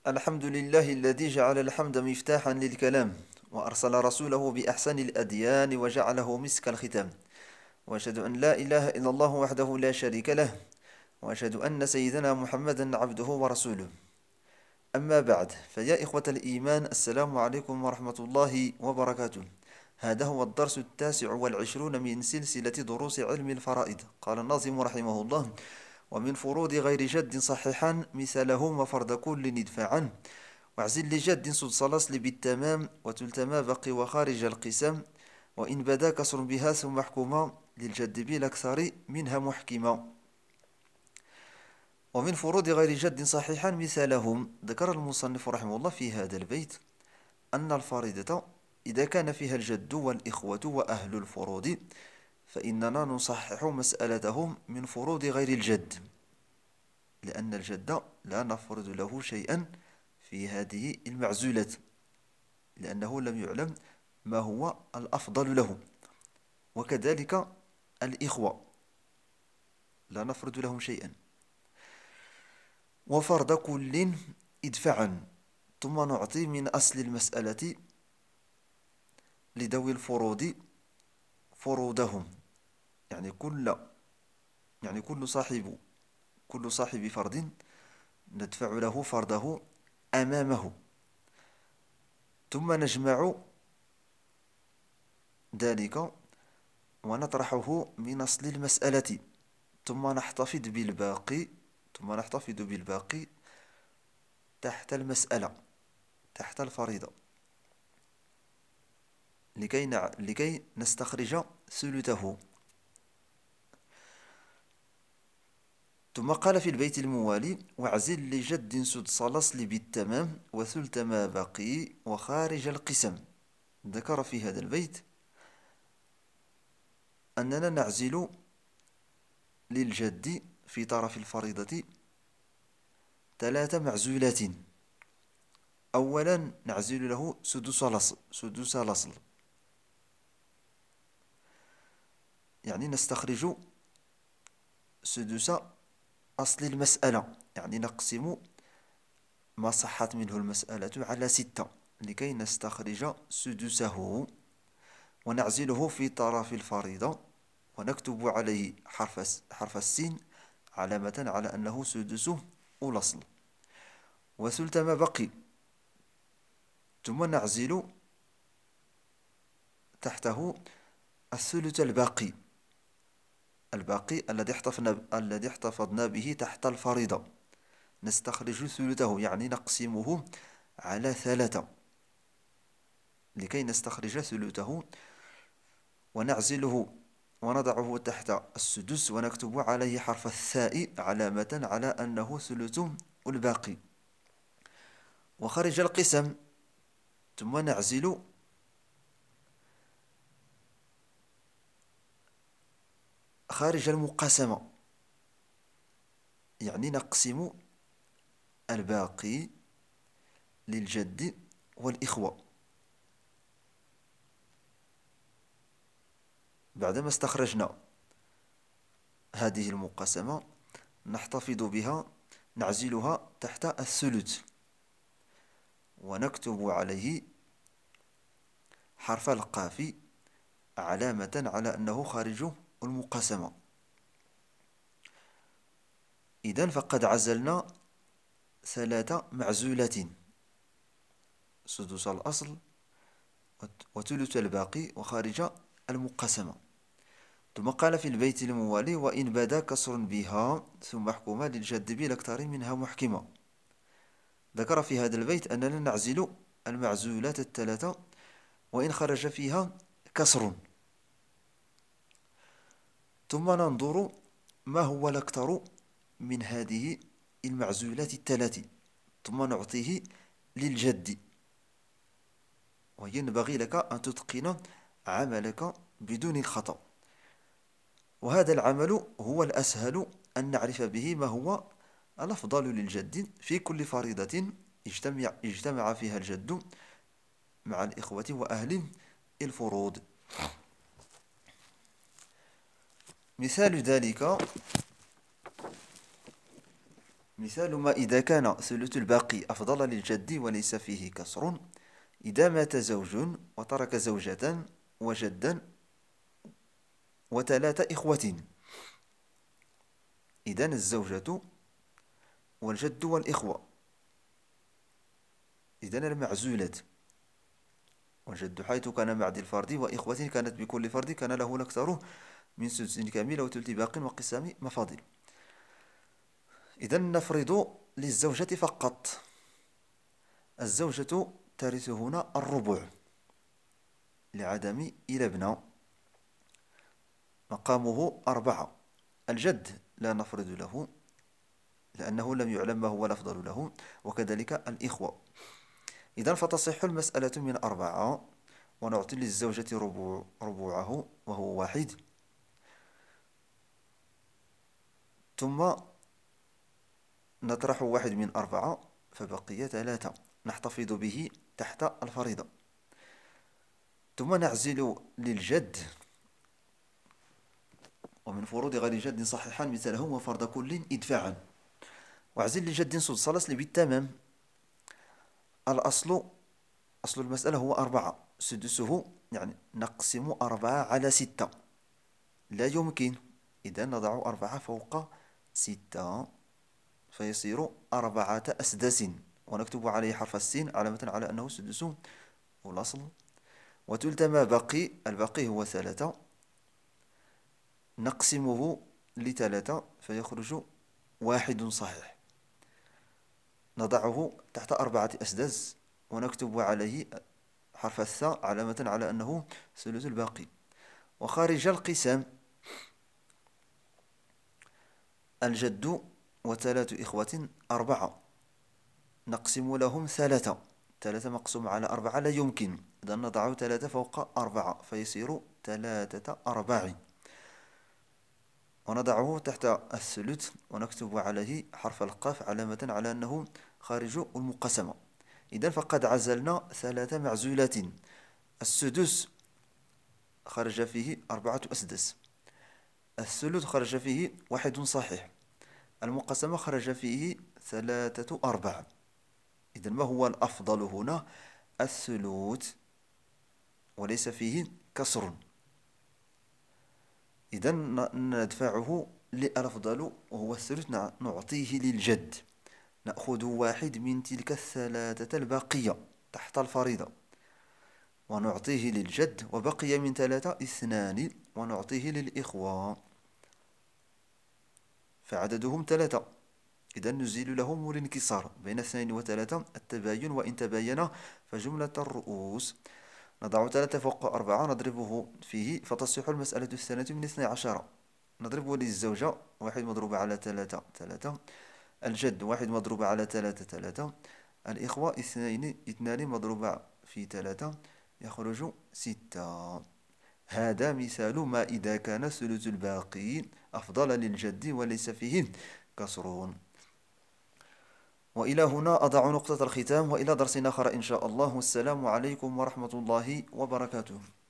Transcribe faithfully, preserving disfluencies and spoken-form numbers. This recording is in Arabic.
الحمد لله الذي جعل الحمد مفتاحا للكلام، وأرسل رسوله بأحسن الأديان وجعله مسك الختام. وأشهد أن لا إله إلا الله وحده لا شريك له، وأشهد أن سيدنا محمدا عبده ورسوله. أما بعد، فيا إخوة الإيمان، السلام عليكم ورحمة الله وبركاته. هذا هو الدرس التاسع والعشرون من سلسلة دروس علم الفرائض. قال الناظم رحمه الله: ومن فروض غير جد صحيحا مثاله وفرض كل ندفعا، واعزل لجد صد صلصل بالتمام وتلتما بقي وخارج القسم، وإن بدا كسر بها ثم محكوما للجد بالأكثر منها محكما. ومن فروض غير جد صحيحا مثالهم، ذكر المصنف رحمه الله في هذا البيت أن الفريضة إذا كان فيها الجد والإخوة وأهل الفروض فإننا نصحح مسألتهم من فروض غير الجد، لأن الجد لا نفرض له شيئا في هذه المعزولة، لأنه لم يعلم ما هو الأفضل له. وكذلك الإخوة لا نفرض لهم شيئا. وفرض كل ادفعا، ثم نعطي من أصل المسألة لذوي الفروض فروضهم، يعني كل يعني كل صاحب كل صاحب فرض ندفع له فرضه أمامه، ثم نجمع ذلك ونطرحه من أصل المسألة، ثم نحتفظ بالباقي ثم نحتفظ بالباقي تحت المسألة، تحت الفريضة، لكي, نع... لكي نستخرج ثلثه. ثم قال في البيت الموالي: واعزل لجد سد صلصل بالتمام وثلث ما بقي وخارج القسم. ذكر في هذا البيت أننا نعزل للجد في طرف الفريضة ثلاث معزولات. أولا نعزل له سدس لصل سدس لصل يعني نستخرج سدس أصل المسألة، يعني نقسم ما صحت منه المسألة على ستة لكي نستخرج سدسه، ونعزله في طرف الفريضة ونكتب عليه حرف حرف السين علامة على أنه سدسه الأصل. وثلث ما بقي، ثم نعزل تحته الثلث الباقي الباقي الذي احتفظنا الذي احتفظنا به تحت الفريضة، نستخرج ثلثه، يعني نقسمه على ثلاثة لكي نستخرج ثلثه، ونعزله ونضعه تحت السدس ونكتب عليه حرف الثاء علامة على أنه ثلث الباقي. وخرج القسم، ثم نعزل خارج المقاسمة، يعني نقسم الباقي للجد والإخوة. بعدما استخرجنا هذه المقاسمة نحتفظ بها، نعزلها تحت الثلث ونكتب عليه حرف القاف علامة على أنه خارج المقاسمة. إذن فقد عزلنا ثلاث معزولات: سدس الأصل وثلث الباقي وخارج المقاسمة. ثم قال في البيت الموالي: وإن بدا كسر بها ثم محكومة للجد بالأكثر منها محكمة. ذكر في هذا البيت أننا نعزل المعزولات الثلاثة وإن خرج فيها كسر، ثم ننظر ما هو الأكثر من هذه المعزولات الثلاث، ثم نعطيه للجد. وينبغي لك أن تتقن عملك بدون الخطأ، وهذا العمل هو الأسهل أن نعرف به ما هو الأفضل للجد في كل فريضة اجتمع, اجتمع فيها الجد مع الإخوة وأهل الفروض. مثال ذلك مثال ما إذا كان ثلث الباقي أفضل للجد وليس فيه كسر. إذا مات زوج وترك زوجة وجدا وثلاث إخوة. إذن الزوجة والجد والإخوة، إذن المعزولات، والجد حيث كان مع ذي الفرد وإخوة كانت بكل فرد كان له الأكثر من سدس كامل وثلث باق وقسام مفاضل. إذن نفرض للزوجة فقط. الزوجة ترث هنا الربع لعدم إلى ابن، مقامه أربعة. الجد لا نفرض له لأنه لم يعلم ما هو الأفضل له، وكذلك الإخوة. إذن فتصح المسألة من أربعة، ونعطي للزوجة ربوع ربوعه وهو واحد، ثم نطرح واحد من أربعة فبقي ثلاثة نحتفظ به تحت الفريضة. ثم نعزل للجد، ومن فروض غير جد صحيحا مثلهم وفرض كل إدفاعا. واعزل لجد سدس الأصل بالتمام. الأصل أصل المسألة هو أربعة، سدسه يعني نقسم أربعة على ستة، لا يمكن. إذا نضع أربعة فوق ستة فيصير أربعة أسداس، ونكتب عليه حرف السين علامة على أنه سدس والأصل. وثلث ما بقي، الباقي هو ثلاثة، نقسمه لثلاثة فيخرج واحد صحيح، نضعه تحت أربعة أسداس ونكتب عليه حرف الثاء علامة على أنه ثلث الباقي. وخارج القسم الجد وثلاث إخوة أربعة، نقسم لهم ثلاثة، ثلاثة مقسوم على أربعة لا يمكن، إذا نضع ثلاثة فوق أربعة فيصير ثلاثة أرباع، ونضعه تحت الثلث ونكتب عليه حرف القاف علامة على أنه خارج المقسمة. إذا فقد عزلنا ثلاث معزولات. السدس خرج فيه أربعة أسدس، الثلث خرج فيه واحد صحيح، المقسمة خرج فيه ثلاثة أرباع. إذا ما هو الأفضل هنا؟ الثلث وليس فيه كسر. إذا ندفعه للأفضل وهو الثلث، نعطيه للجد، نأخذ واحد من تلك الثلاثة الباقية تحت الفريضة ونعطيه للجد، وبقي من ثلاثة اثنان ونعطيه للإخوة فعددهم ثلاثة. إذا نزيل لهم الانكسار بين اثنين وثلاثة التباين، وإن تباين فجملة الرؤوس. نضع ثلاثة فوق أربعة نضربه فيه فتصح المسألة الثانية من اثني عشر. نضربه للزوجة واحد مضروب على ثلاثة ثلاثة، الجد واحد مضروب على ثلاثة ثلاثة، الإخوة اثنين اثنان مضروب في ثلاثة يخرج ستة. هذا مثال ما إذا كان ثلث الباقي أفضل للجد وليس فيه كسر. وإلى هنا أضع نقطة الختام، وإلى درس آخر إن شاء الله، والسلام عليكم ورحمة الله وبركاته.